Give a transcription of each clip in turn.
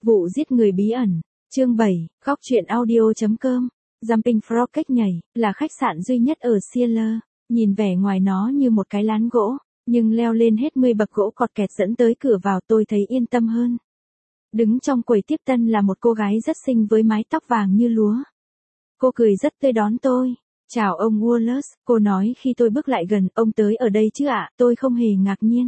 Vụ giết người bí ẩn. Chương 7, Góc truyện audio.com. Jumping Frog cách nhảy, là khách sạn duy nhất ở Seattle. Nhìn vẻ ngoài nó như một cái lán gỗ, nhưng leo lên hết 10 bậc gỗ cọt kẹt dẫn tới cửa vào tôi thấy yên tâm hơn. Đứng trong quầy tiếp tân là một cô gái rất xinh với mái tóc vàng như lúa. Cô cười rất tươi đón tôi. Chào ông Wallace, cô nói khi tôi bước lại gần, ông tới ở đây chứ ạ, tôi không hề ngạc nhiên.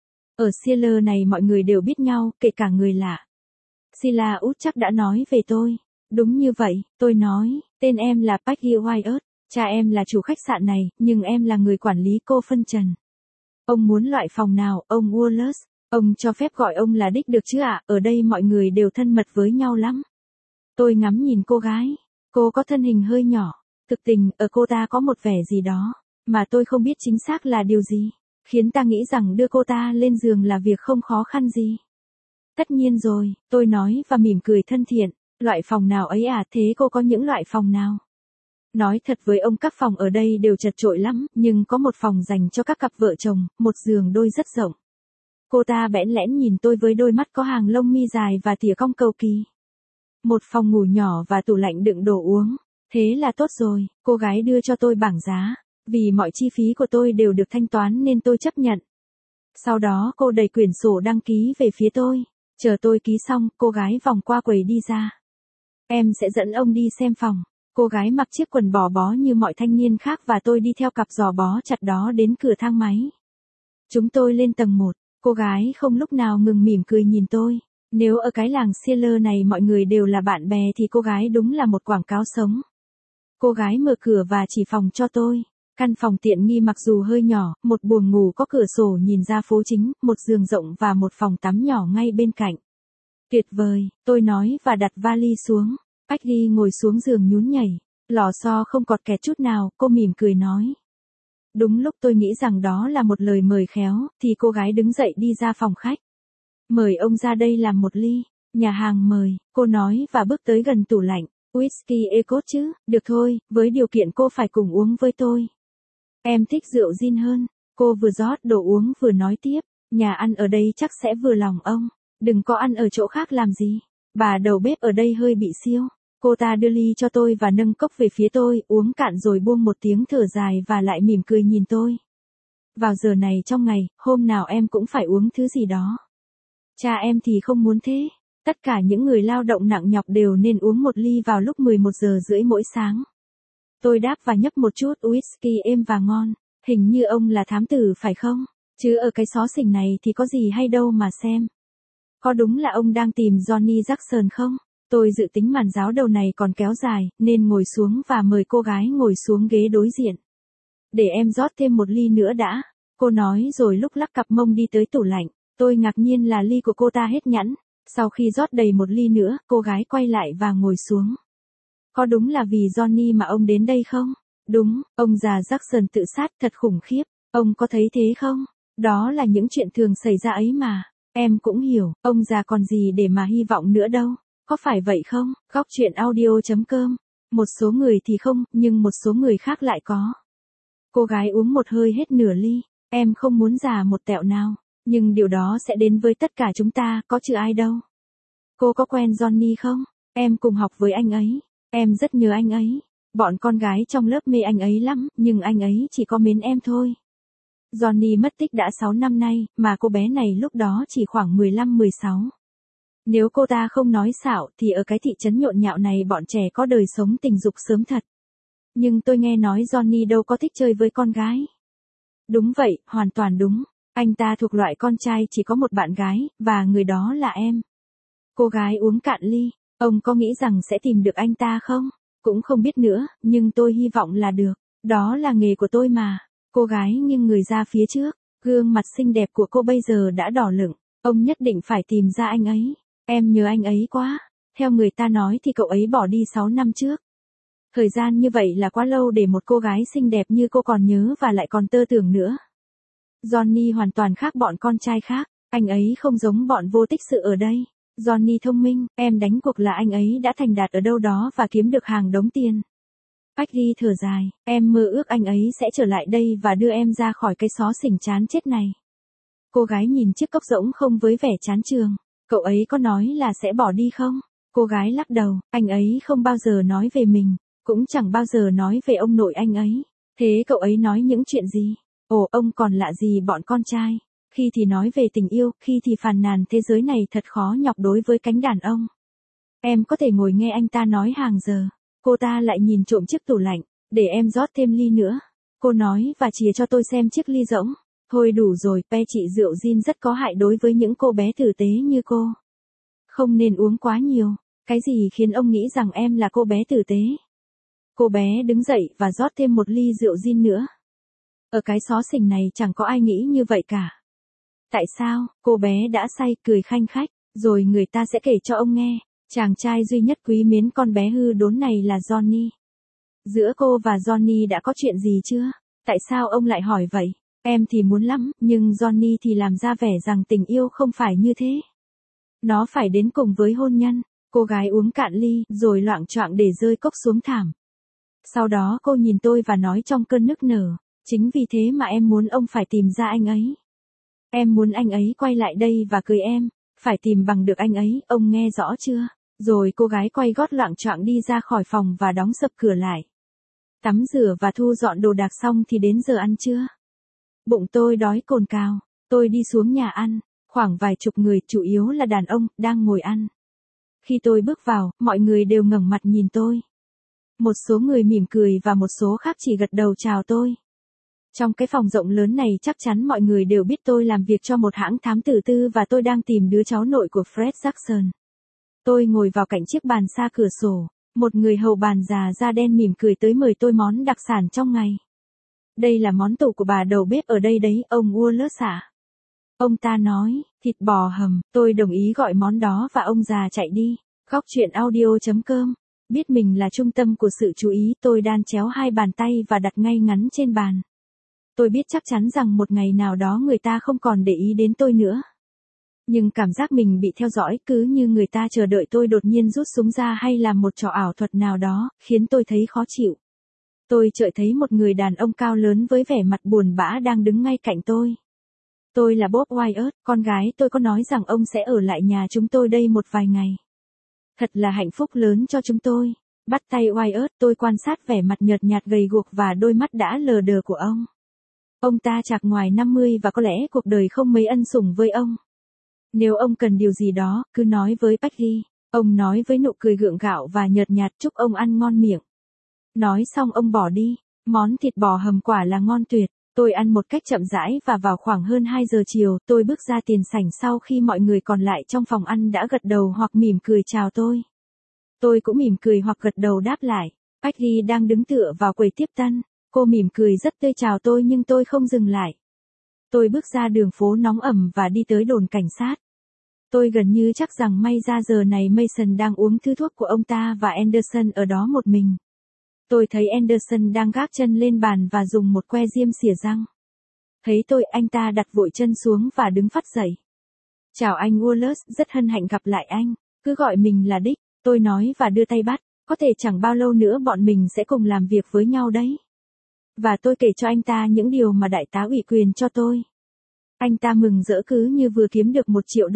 Ở Seattle này mọi người đều biết nhau, kể cả người lạ. Sheila út chắc đã nói về tôi. Đúng như vậy, tôi nói, tên em là Peggy Wyatt, cha em là chủ khách sạn này, nhưng em là người quản lý cô phân trần. Ông muốn loại phòng nào, ông Wallace? Ông cho phép gọi ông là Dick được chứ ạ, ở đây mọi người đều thân mật với nhau lắm. Tôi ngắm nhìn cô gái, cô có thân hình hơi nhỏ, thực tình, ở cô ta có một vẻ gì đó, mà tôi không biết chính xác là điều gì, khiến ta nghĩ rằng đưa cô ta lên giường là việc không khó khăn gì. Tất nhiên rồi, tôi nói và mỉm cười thân thiện, loại phòng nào ấy à, thế cô có những loại phòng nào? Nói thật với ông các phòng ở đây đều chật chội lắm, nhưng có một phòng dành cho các cặp vợ chồng, một giường đôi rất rộng. Cô ta bẽn lẽn nhìn tôi với đôi mắt có hàng lông mi dài và tỉa cong cầu kỳ. Một phòng ngủ nhỏ và tủ lạnh đựng đồ uống. Thế là tốt rồi, cô gái đưa cho tôi bảng giá. Vì mọi chi phí của tôi đều được thanh toán nên tôi chấp nhận. Sau đó cô đẩy quyển sổ đăng ký về phía tôi. Chờ tôi ký xong, cô gái vòng qua quầy đi ra. Em sẽ dẫn ông đi xem phòng. Cô gái mặc chiếc quần bò bó như mọi thanh niên khác và tôi đi theo cặp giò bó chặt đó đến cửa thang máy. Chúng tôi lên tầng 1, cô gái không lúc nào ngừng mỉm cười nhìn tôi. Nếu ở cái làng Seattle này mọi người đều là bạn bè thì cô gái đúng là một quảng cáo sống. Cô gái mở cửa và chỉ phòng cho tôi. Căn phòng tiện nghi mặc dù hơi nhỏ, một buồng ngủ có cửa sổ nhìn ra phố chính, một giường rộng và một phòng tắm nhỏ ngay bên cạnh. Tuyệt vời, tôi nói và đặt vali xuống. Peggy ngồi xuống giường nhún nhảy. Lò xo không cọt kẹt chút nào, cô mỉm cười nói. Đúng lúc tôi nghĩ rằng đó là một lời mời khéo, thì cô gái đứng dậy đi ra phòng khách. Mời ông ra đây làm một ly. Nhà hàng mời, cô nói và bước tới gần tủ lạnh. Whisky Ecot chứ, được thôi, với điều kiện cô phải cùng uống với tôi. Em thích rượu gin hơn. Cô vừa rót đồ uống vừa nói tiếp. Nhà ăn ở đây chắc sẽ vừa lòng ông. Đừng có ăn ở chỗ khác làm gì. Bà đầu bếp ở đây hơi bị siêu. Cô ta đưa ly cho tôi và nâng cốc về phía tôi, uống cạn rồi buông một tiếng thở dài và lại mỉm cười nhìn tôi. Vào giờ này trong ngày, hôm nào em cũng phải uống thứ gì đó. Cha em thì không muốn thế. Tất cả những người lao động nặng nhọc đều nên uống một ly vào lúc 11:30 mỗi sáng. Tôi đáp và nhấp một chút whisky êm và ngon. Hình như ông là thám tử phải không? Chứ ở cái xó xỉnh này thì có gì hay đâu mà xem. Có đúng là ông đang tìm Johnny Jackson không? Tôi dự tính màn giáo đầu này còn kéo dài, nên ngồi xuống và mời cô gái ngồi xuống ghế đối diện. Để em rót thêm một ly nữa đã. Cô nói rồi lúc lắc cặp mông đi tới tủ lạnh. Tôi ngạc nhiên là ly của cô ta hết nhẵn. Sau khi rót đầy một ly nữa, cô gái quay lại và ngồi xuống. Có đúng là vì Johnny mà ông đến đây không? Đúng, ông già Jackson tự sát thật khủng khiếp. Ông có thấy thế không? Đó là những chuyện thường xảy ra ấy mà. Em cũng hiểu, ông già còn gì để mà hy vọng nữa đâu. Có phải vậy không? Góc truyện audio.com. Một số người thì không, nhưng một số người khác lại có. Cô gái uống một hơi hết nửa ly. Em không muốn già một tẹo nào. Nhưng điều đó sẽ đến với tất cả chúng ta, có chứ ai đâu. Cô có quen Johnny không? Em cùng học với anh ấy. Em rất nhớ anh ấy. Bọn con gái trong lớp mê anh ấy lắm, nhưng anh ấy chỉ có mến em thôi. Johnny mất tích đã 6 năm nay, mà cô bé này lúc đó chỉ khoảng 15-16. Nếu cô ta không nói xạo thì ở cái thị trấn nhộn nhạo này bọn trẻ có đời sống tình dục sớm thật. Nhưng tôi nghe nói Johnny đâu có thích chơi với con gái. Đúng vậy, hoàn toàn đúng. Anh ta thuộc loại con trai chỉ có một bạn gái, và người đó là em. Cô gái uống cạn ly. Ông có nghĩ rằng sẽ tìm được anh ta không? Cũng không biết nữa, nhưng tôi hy vọng là được. Đó là nghề của tôi mà. Cô gái nghiêng người ra phía trước. Gương mặt xinh đẹp của cô bây giờ đã đỏ lửng. Ông nhất định phải tìm ra anh ấy. Em nhớ anh ấy quá. Theo người ta nói thì cậu ấy bỏ đi 6 năm trước. Thời gian như vậy là quá lâu để một cô gái xinh đẹp như cô còn nhớ và lại còn tơ tưởng nữa. Johnny hoàn toàn khác bọn con trai khác. Anh ấy không giống bọn vô tích sự ở đây. Johnny thông minh, em đánh cuộc là anh ấy đã thành đạt ở đâu đó và kiếm được hàng đống tiền. Peggy thở dài, em mơ ước anh ấy sẽ trở lại đây và đưa em ra khỏi cái xó xỉnh chán chết này. Cô gái nhìn chiếc cốc rỗng không với vẻ chán chường. Cậu ấy có nói là sẽ bỏ đi không? Cô gái lắc đầu, anh ấy không bao giờ nói về mình, cũng chẳng bao giờ nói về ông nội anh ấy. Thế cậu ấy nói những chuyện gì? Ồ, ông còn lạ gì bọn con trai? Khi thì nói về tình yêu, khi thì phàn nàn thế giới này thật khó nhọc đối với cánh đàn ông. Em có thể ngồi nghe anh ta nói hàng giờ. Cô ta lại nhìn trộm chiếc tủ lạnh, để em rót thêm ly nữa. Cô nói và chìa cho tôi xem chiếc ly rỗng. Thôi đủ rồi, pe chị, rượu gin rất có hại đối với những cô bé tử tế như cô. Không nên uống quá nhiều. Cái gì khiến ông nghĩ rằng em là cô bé tử tế? Cô bé đứng dậy và rót thêm một ly rượu gin nữa. Ở cái xó xỉnh này chẳng có ai nghĩ như vậy cả. Tại sao? Cô bé đã say, cười khanh khách, rồi người ta sẽ kể cho ông nghe. Chàng trai duy nhất quý mến con bé hư đốn này là Johnny. Giữa cô và Johnny đã có chuyện gì chưa? Tại sao ông lại hỏi vậy? Em thì muốn lắm, nhưng Johnny thì làm ra vẻ rằng tình yêu không phải như thế. Nó phải đến cùng với hôn nhân. Cô gái uống cạn ly, rồi loạng choạng để rơi cốc xuống thảm. Sau đó cô nhìn tôi và nói trong cơn nức nở, chính vì thế mà em muốn ông phải tìm ra anh ấy. Em muốn anh ấy quay lại đây và cưới em, phải tìm bằng được anh ấy, ông nghe rõ chưa? Rồi cô gái quay gót loạng choạng đi ra khỏi phòng và đóng sập cửa lại. Tắm rửa và thu dọn đồ đạc xong thì đến giờ ăn trưa. Bụng tôi đói cồn cào, tôi đi xuống nhà ăn, khoảng vài chục người, chủ yếu là đàn ông, đang ngồi ăn. Khi tôi bước vào, mọi người đều ngẩng mặt nhìn tôi. Một số người mỉm cười và một số khác chỉ gật đầu chào tôi. Trong cái phòng rộng lớn này chắc chắn mọi người đều biết tôi làm việc cho một hãng thám tử tư và tôi đang tìm đứa cháu nội của Fred Jackson. Tôi ngồi vào cạnh chiếc bàn xa cửa sổ, một người hầu bàn già da đen mỉm cười tới mời tôi món đặc sản trong ngày. Đây là món tủ của bà đầu bếp ở đây đấy, ông Wallace ạ. Ông ta nói, thịt bò hầm, tôi đồng ý gọi món đó và ông già chạy đi. Góc chuyện audio.com. Biết mình là trung tâm của sự chú ý, tôi đan chéo hai bàn tay và đặt ngay ngắn trên bàn. Tôi biết chắc chắn rằng một ngày nào đó người ta không còn để ý đến tôi nữa. Nhưng cảm giác mình bị theo dõi, cứ như người ta chờ đợi tôi đột nhiên rút súng ra hay làm một trò ảo thuật nào đó, khiến tôi thấy khó chịu. Tôi chợt thấy một người đàn ông cao lớn với vẻ mặt buồn bã đang đứng ngay cạnh tôi. Tôi là Bob Wyatt, con gái tôi có nói rằng ông sẽ ở lại nhà chúng tôi đây một vài ngày. Thật là hạnh phúc lớn cho chúng tôi. Bắt tay Wyatt, tôi quan sát vẻ mặt nhợt nhạt gầy guộc và đôi mắt đã lờ đờ của ông. Ông ta chạc ngoài 50 và có lẽ cuộc đời không mấy ân sủng với ông. Nếu ông cần điều gì đó, cứ nói với Peggy. Ông nói với nụ cười gượng gạo và nhợt nhạt, chúc ông ăn ngon miệng. Nói xong ông bỏ đi. Món thịt bò hầm quả là ngon tuyệt. Tôi ăn một cách chậm rãi và vào khoảng hơn 2 giờ chiều, tôi bước ra tiền sảnh sau khi mọi người còn lại trong phòng ăn đã gật đầu hoặc mỉm cười chào tôi. Tôi cũng mỉm cười hoặc gật đầu đáp lại. Peggy đang đứng tựa vào quầy tiếp tân. Cô mỉm cười rất tươi chào tôi nhưng tôi không dừng lại. Tôi bước ra đường phố nóng ẩm và đi tới đồn cảnh sát. Tôi gần như chắc rằng may ra giờ này Mason đang uống thứ thuốc của ông ta và Anderson ở đó một mình. Tôi thấy Anderson đang gác chân lên bàn và dùng một que diêm xỉa răng. Thấy tôi, anh ta đặt vội chân xuống và đứng phắt dậy. Chào anh Wallace, rất hân hạnh gặp lại anh. Cứ gọi mình là Dick, tôi nói và đưa tay bắt. Có thể chẳng bao lâu nữa bọn mình sẽ cùng làm việc với nhau đấy. Và tôi kể cho anh ta những điều mà đại tá ủy quyền cho tôi. Anh ta mừng rỡ cứ như vừa kiếm được $1 triệu.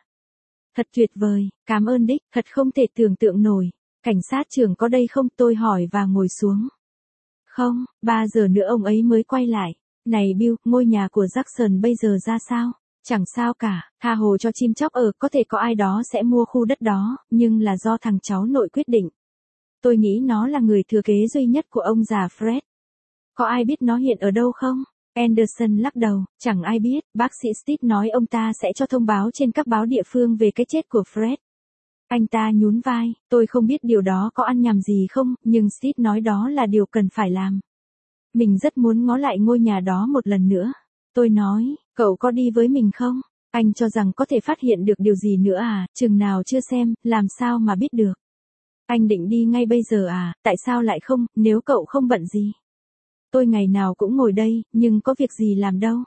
Thật tuyệt vời, cảm ơn Dick, thật không thể tưởng tượng nổi. Cảnh sát trưởng có đây không? Tôi hỏi và ngồi xuống. Không, 3 giờ nữa ông ấy mới quay lại. Này Bill, ngôi nhà của Jackson bây giờ ra sao? Chẳng sao cả, tha hồ cho chim chóc ở, có thể có ai đó sẽ mua khu đất đó, nhưng là do thằng cháu nội quyết định. Tôi nghĩ nó là người thừa kế duy nhất của ông già Fred. Có ai biết nó hiện ở đâu không? Anderson lắc đầu, chẳng ai biết, bác sĩ Steve nói ông ta sẽ cho thông báo trên các báo địa phương về cái chết của Fred. Anh ta nhún vai, tôi không biết điều đó có ăn nhầm gì không, nhưng Steve nói đó là điều cần phải làm. Mình rất muốn ngó lại ngôi nhà đó một lần nữa. Tôi nói, cậu có đi với mình không? Anh cho rằng có thể phát hiện được điều gì nữa à, chừng nào chưa xem, làm sao mà biết được. Anh định đi ngay bây giờ à, tại sao lại không, nếu cậu không bận gì. Tôi ngày nào cũng ngồi đây, nhưng có việc gì làm đâu.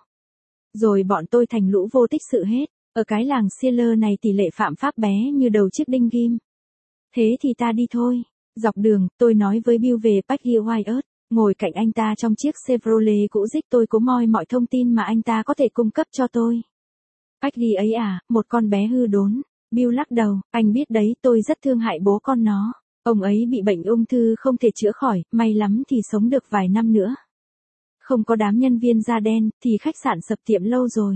Rồi bọn tôi thành lũ vô tích sự hết. Ở cái làng Sealer này tỷ lệ phạm pháp bé như đầu chiếc đinh ghim. Thế thì ta đi thôi. Dọc đường, tôi nói với Bill về Peggy Wyatt. Ngồi cạnh anh ta trong chiếc Chevrolet cũ rích, tôi cố moi mọi thông tin mà anh ta có thể cung cấp cho tôi. Peggy ấy à, một con bé hư đốn. Bill lắc đầu, anh biết đấy, tôi rất thương hại bố con nó. Ông ấy bị bệnh ung thư không thể chữa khỏi, may lắm thì sống được vài năm nữa. Không có đám nhân viên da đen, thì khách sạn sập tiệm lâu rồi.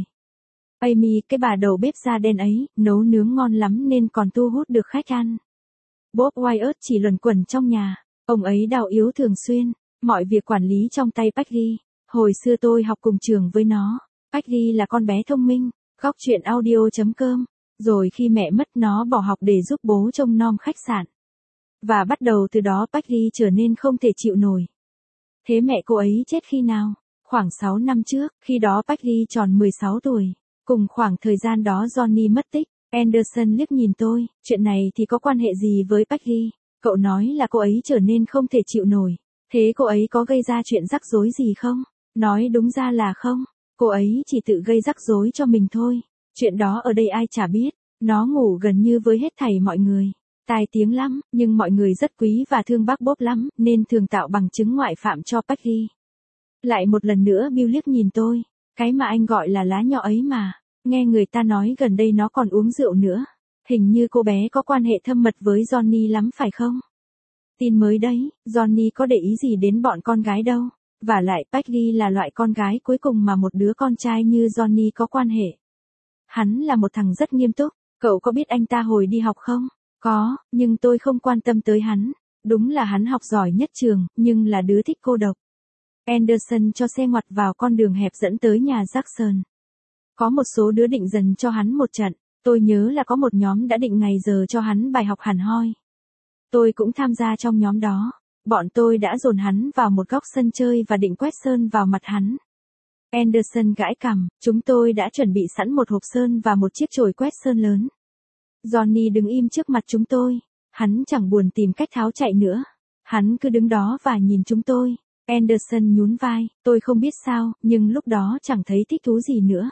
Amy, cái bà đầu bếp da đen ấy, nấu nướng ngon lắm nên còn thu hút được khách ăn. Bob Wyatt chỉ luẩn quẩn trong nhà. Ông ấy đau yếu thường xuyên. Mọi việc quản lý trong tay Peggy. Hồi xưa tôi học cùng trường với nó. Peggy là con bé thông minh. Góc chuyện audio.com. Rồi khi mẹ mất nó bỏ học để giúp bố trông nom khách sạn. Và bắt đầu từ đó Peggy trở nên không thể chịu nổi. Thế mẹ cô ấy chết khi nào? Khoảng 6 năm trước, khi đó Peggy tròn 16 tuổi. Cùng khoảng thời gian đó Johnny mất tích. Anderson liếc nhìn tôi, chuyện này thì có quan hệ gì với Peggy? Cậu nói là cô ấy trở nên không thể chịu nổi. Thế cô ấy có gây ra chuyện rắc rối gì không? Nói đúng ra là không. Cô ấy chỉ tự gây rắc rối cho mình thôi. Chuyện đó ở đây ai chả biết. Nó ngủ gần như với hết thảy mọi người. Tai tiếng lắm, nhưng mọi người rất quý và thương bác Bob lắm, nên thường tạo bằng chứng ngoại phạm cho Peggy. Lại một lần nữa Bill liếc nhìn tôi. Cái mà anh gọi là lá nho ấy mà. Nghe người ta nói gần đây nó còn uống rượu nữa. Hình như cô bé có quan hệ thâm mật với Johnny lắm phải không? Tin mới đấy, Johnny có để ý gì đến bọn con gái đâu. Và lại Peggy là loại con gái cuối cùng mà một đứa con trai như Johnny có quan hệ. Hắn là một thằng rất nghiêm túc. Cậu có biết anh ta hồi đi học không? Có, nhưng tôi không quan tâm tới hắn. Đúng là hắn học giỏi nhất trường, nhưng là đứa thích cô độc. Anderson cho xe ngoặt vào con đường hẹp dẫn tới nhà Jackson. Có một số đứa định dần cho hắn một trận. Tôi nhớ là có một nhóm đã định ngày giờ cho hắn bài học hẳn hoi. Tôi cũng tham gia trong nhóm đó. Bọn tôi đã dồn hắn vào một góc sân chơi và định quét sơn vào mặt hắn. Anderson gãi cằm, chúng tôi đã chuẩn bị sẵn một hộp sơn và một chiếc chổi quét sơn lớn. Johnny đứng im trước mặt chúng tôi. Hắn chẳng buồn tìm cách tháo chạy nữa. Hắn cứ đứng đó và nhìn chúng tôi. Anderson nhún vai, tôi không biết sao, nhưng lúc đó chẳng thấy thích thú gì nữa.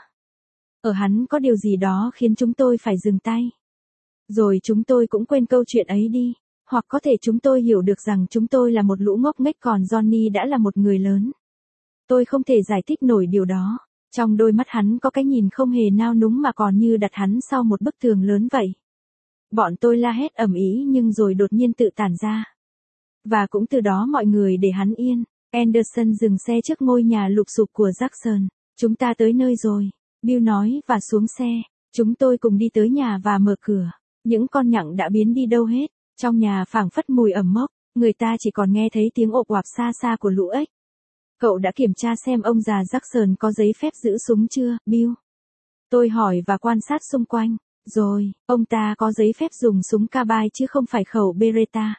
Ở hắn có điều gì đó khiến chúng tôi phải dừng tay. Rồi chúng tôi cũng quên câu chuyện ấy đi. Hoặc có thể chúng tôi hiểu được rằng chúng tôi là một lũ ngốc nghếch còn Johnny đã là một người lớn. Tôi không thể giải thích nổi điều đó. Trong đôi mắt hắn có cái nhìn không hề nao núng mà còn như đặt hắn sau một bức tường lớn vậy. Bọn tôi la hét ầm ĩ nhưng rồi đột nhiên tự tản ra. Và cũng từ đó mọi người để hắn yên. Anderson dừng xe trước ngôi nhà lụp xụp của Jackson. Chúng ta tới nơi rồi. Bill nói và xuống xe. Chúng tôi cùng đi tới nhà và mở cửa. Những con nhặng đã biến đi đâu hết. Trong nhà phảng phất mùi ẩm mốc. Người ta chỉ còn nghe thấy tiếng ộp oạp xa xa của lũ ếch. Cậu đã kiểm tra xem ông già Jackson có giấy phép giữ súng chưa, Bill? Tôi hỏi và quan sát xung quanh. Rồi, ông ta có giấy phép dùng súng carbine chứ không phải khẩu Beretta.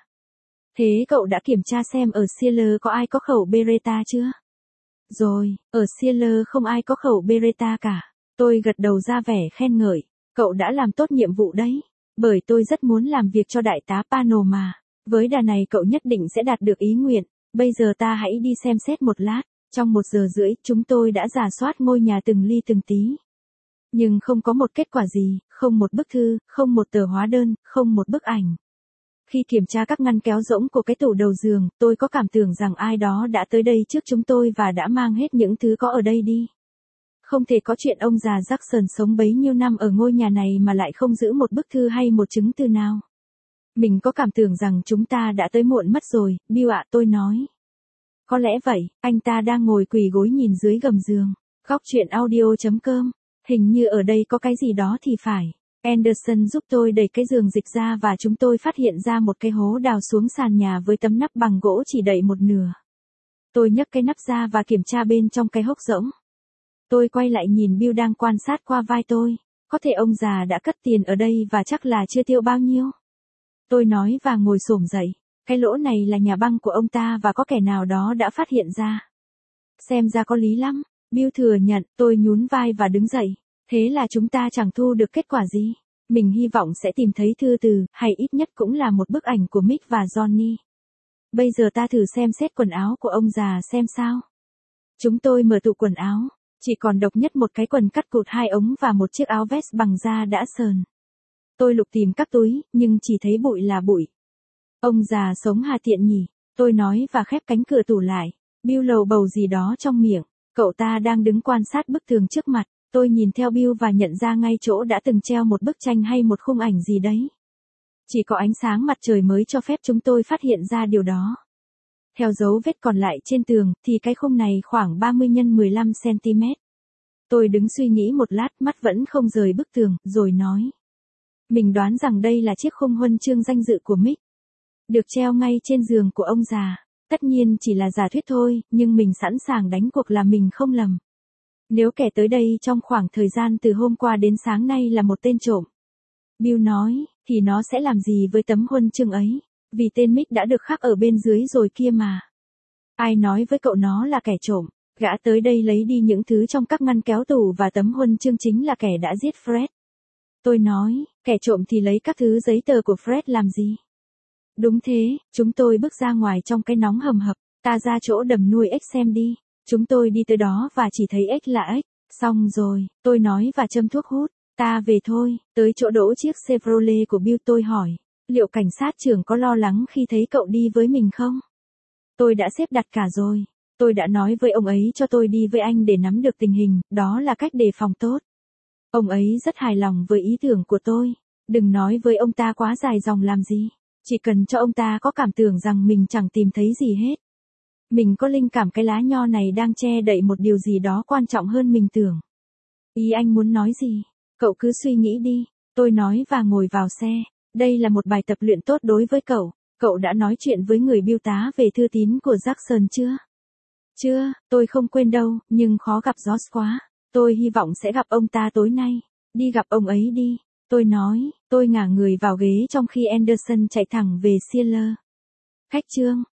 Thế cậu đã kiểm tra xem ở Seattle có ai có khẩu Beretta chưa? Rồi, ở Seattle không ai có khẩu Beretta cả. Tôi gật đầu ra vẻ khen ngợi. Cậu đã làm tốt nhiệm vụ đấy. Bởi tôi rất muốn làm việc cho đại tá Pano mà. Với đà này cậu nhất định sẽ đạt được ý nguyện. Bây giờ ta hãy đi xem xét một lát. Trong 1 giờ rưỡi, chúng tôi đã rà soát ngôi nhà từng ly từng tí. Nhưng không có một kết quả gì, không một bức thư, không một tờ hóa đơn, không một bức ảnh. Khi kiểm tra các ngăn kéo rỗng của cái tủ đầu giường, tôi có cảm tưởng rằng ai đó đã tới đây trước chúng tôi và đã mang hết những thứ có ở đây đi. Không thể có chuyện ông già Jackson sống bấy nhiêu năm ở ngôi nhà này mà lại không giữ một bức thư hay một chứng từ nào. Mình có cảm tưởng rằng chúng ta đã tới muộn mất rồi, Bill ạ, tôi nói. Có lẽ vậy, anh ta đang ngồi quỳ gối nhìn dưới gầm giường. Góc chuyện audio.com. Hình như ở đây có cái gì đó thì phải. Anderson giúp tôi đẩy cái giường dịch ra và chúng tôi phát hiện ra một cái hố đào xuống sàn nhà với tấm nắp bằng gỗ chỉ đậy một nửa. Tôi nhấc cái nắp ra và kiểm tra bên trong cái hốc rỗng. Tôi quay lại nhìn Bill đang quan sát qua vai tôi. Có thể ông già đã cất tiền ở đây và chắc là chưa tiêu bao nhiêu. Tôi nói và ngồi xổm dậy. Cái lỗ này là nhà băng của ông ta và có kẻ nào đó đã phát hiện ra. Xem ra có lý lắm. Bill thừa nhận, tôi nhún vai và đứng dậy. Thế là chúng ta chẳng thu được kết quả gì. Mình hy vọng sẽ tìm thấy thư từ, hay ít nhất cũng là một bức ảnh của Mick và Johnny. Bây giờ ta thử xem xét quần áo của ông già xem sao. Chúng tôi mở tủ quần áo. Chỉ còn độc nhất một cái quần cắt cụt 2 ống và một chiếc áo vest bằng da đã sờn. Tôi lục tìm các túi, nhưng chỉ thấy bụi là bụi. Ông già sống hà tiện nhỉ, tôi nói và khép cánh cửa tủ lại. Bill lầu bầu gì đó trong miệng. Cậu ta đang đứng quan sát bức tường trước mặt. Tôi nhìn theo Bill và nhận ra ngay chỗ đã từng treo một bức tranh hay một khung ảnh gì đấy. Chỉ có ánh sáng mặt trời mới cho phép chúng tôi phát hiện ra điều đó. Theo dấu vết còn lại trên tường, thì cái khung này khoảng 30 x 15 cm. Tôi đứng suy nghĩ một lát, mắt vẫn không rời bức tường, rồi nói. Mình đoán rằng đây là chiếc khung huân chương danh dự của Mick. Được treo ngay trên giường của ông già. Tất nhiên chỉ là giả thuyết thôi, nhưng mình sẵn sàng đánh cuộc là mình không lầm. Nếu kẻ tới đây trong khoảng thời gian từ hôm qua đến sáng nay là một tên trộm, Bill nói, thì nó sẽ làm gì với tấm huân chương ấy? Vì tên Mick đã được khắc ở bên dưới rồi kia mà. Ai nói với cậu nó là kẻ trộm? Gã tới đây lấy đi những thứ trong các ngăn kéo tủ và tấm huân chương chính là kẻ đã giết Fred. Tôi nói, kẻ trộm thì lấy các thứ giấy tờ của Fred làm gì? Đúng thế, chúng tôi bước ra ngoài trong cái nóng hầm hập, ta ra chỗ đầm nuôi ếch xem đi. Chúng tôi đi tới đó và chỉ thấy ếch là ếch. Xong rồi, tôi nói và châm thuốc hút. Ta về thôi, tới chỗ đỗ chiếc Chevrolet của Bill tôi hỏi. Liệu cảnh sát trưởng có lo lắng khi thấy cậu đi với mình không? Tôi đã xếp đặt cả rồi. Tôi đã nói với ông ấy cho tôi đi với anh để nắm được tình hình, đó là cách đề phòng tốt. Ông ấy rất hài lòng với ý tưởng của tôi. Đừng nói với ông ta quá dài dòng làm gì. Chỉ cần cho ông ta có cảm tưởng rằng mình chẳng tìm thấy gì hết. Mình có linh cảm cái lá nho này đang che đậy một điều gì đó quan trọng hơn mình tưởng. Ý anh muốn nói gì? Cậu cứ suy nghĩ đi. Tôi nói và ngồi vào xe. Đây là một bài tập luyện tốt đối với cậu. Cậu đã nói chuyện với người bưu tá về thư tín của Jackson chưa? Chưa, tôi không quên đâu, nhưng khó gặp Josh quá. Tôi hy vọng sẽ gặp ông ta tối nay. Đi gặp ông ấy đi. Tôi nói, tôi ngả người vào ghế trong khi Anderson chạy thẳng về Sealer. Khách trương.